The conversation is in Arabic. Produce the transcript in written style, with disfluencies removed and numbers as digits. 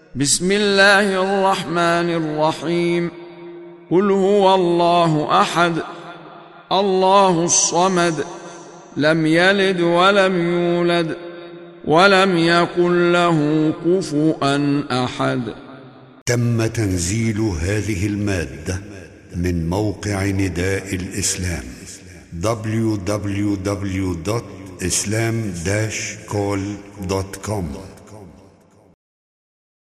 بسم الله الرحمن الرحيم. قل هو الله أحد الله الصمد لم يلد ولم يولد ولم يكن له كفؤا أحد. تم تنزيل هذه المادة من موقع نداء الإسلام www.islam-call.com